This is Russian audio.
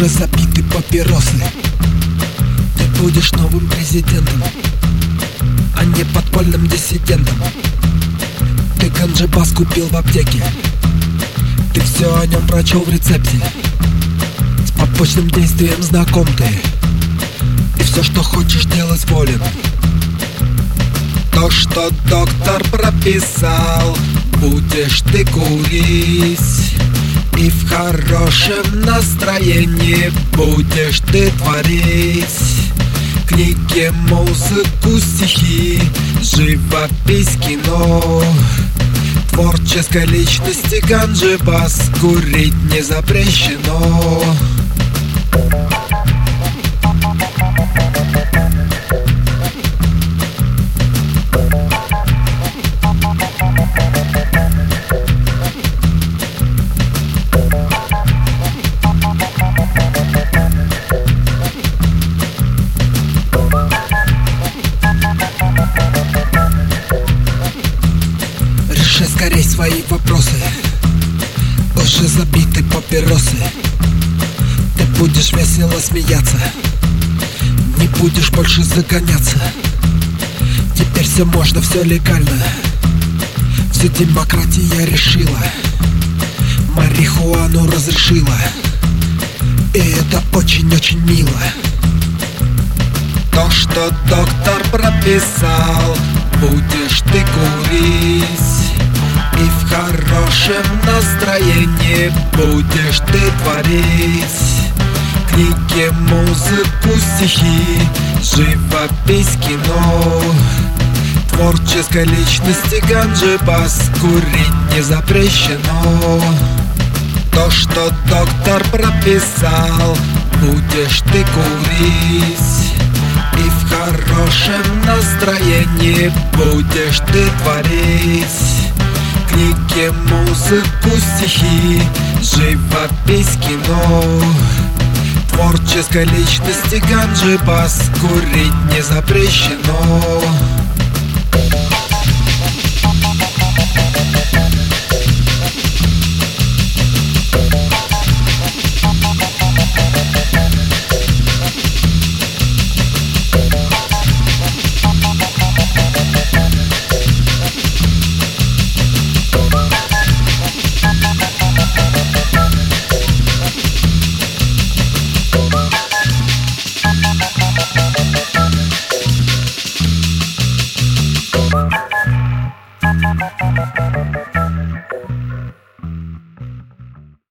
Уже забиты папиросы. Ты будешь новым президентом, а не подпольным диссидентом. Ты ганджибас купил в аптеке, ты все о нем прочел в рецепте. С побочным действием знаком ты, и все, что хочешь делать, волен. То, что доктор прописал, будешь ты курить, и в хорошем настроении будешь ты творить. Книги, музыку, стихи, живопись, кино. Творческой личности ганджибас курить не запрещено. Реши скорей свои вопросы. Уже забиты папиросы. Ты будешь весело смеяться, не будешь больше загоняться. Теперь все можно, все легально. Все демократия решила, марихуану разрешила. И это очень-очень мило. То, что доктор прописал, будешь ты курить, и в хорошем настроении будешь ты творить. Книги, музыку, стихи, живопись, кино. Творческой личности ганджибас курить не запрещено. То, что доктор прописал, будешь ты курить, и в хорошем настроении будешь ты творить. Книги, музыку, стихи, живопись, кино. Творческой личности ганджибас курить не запрещено.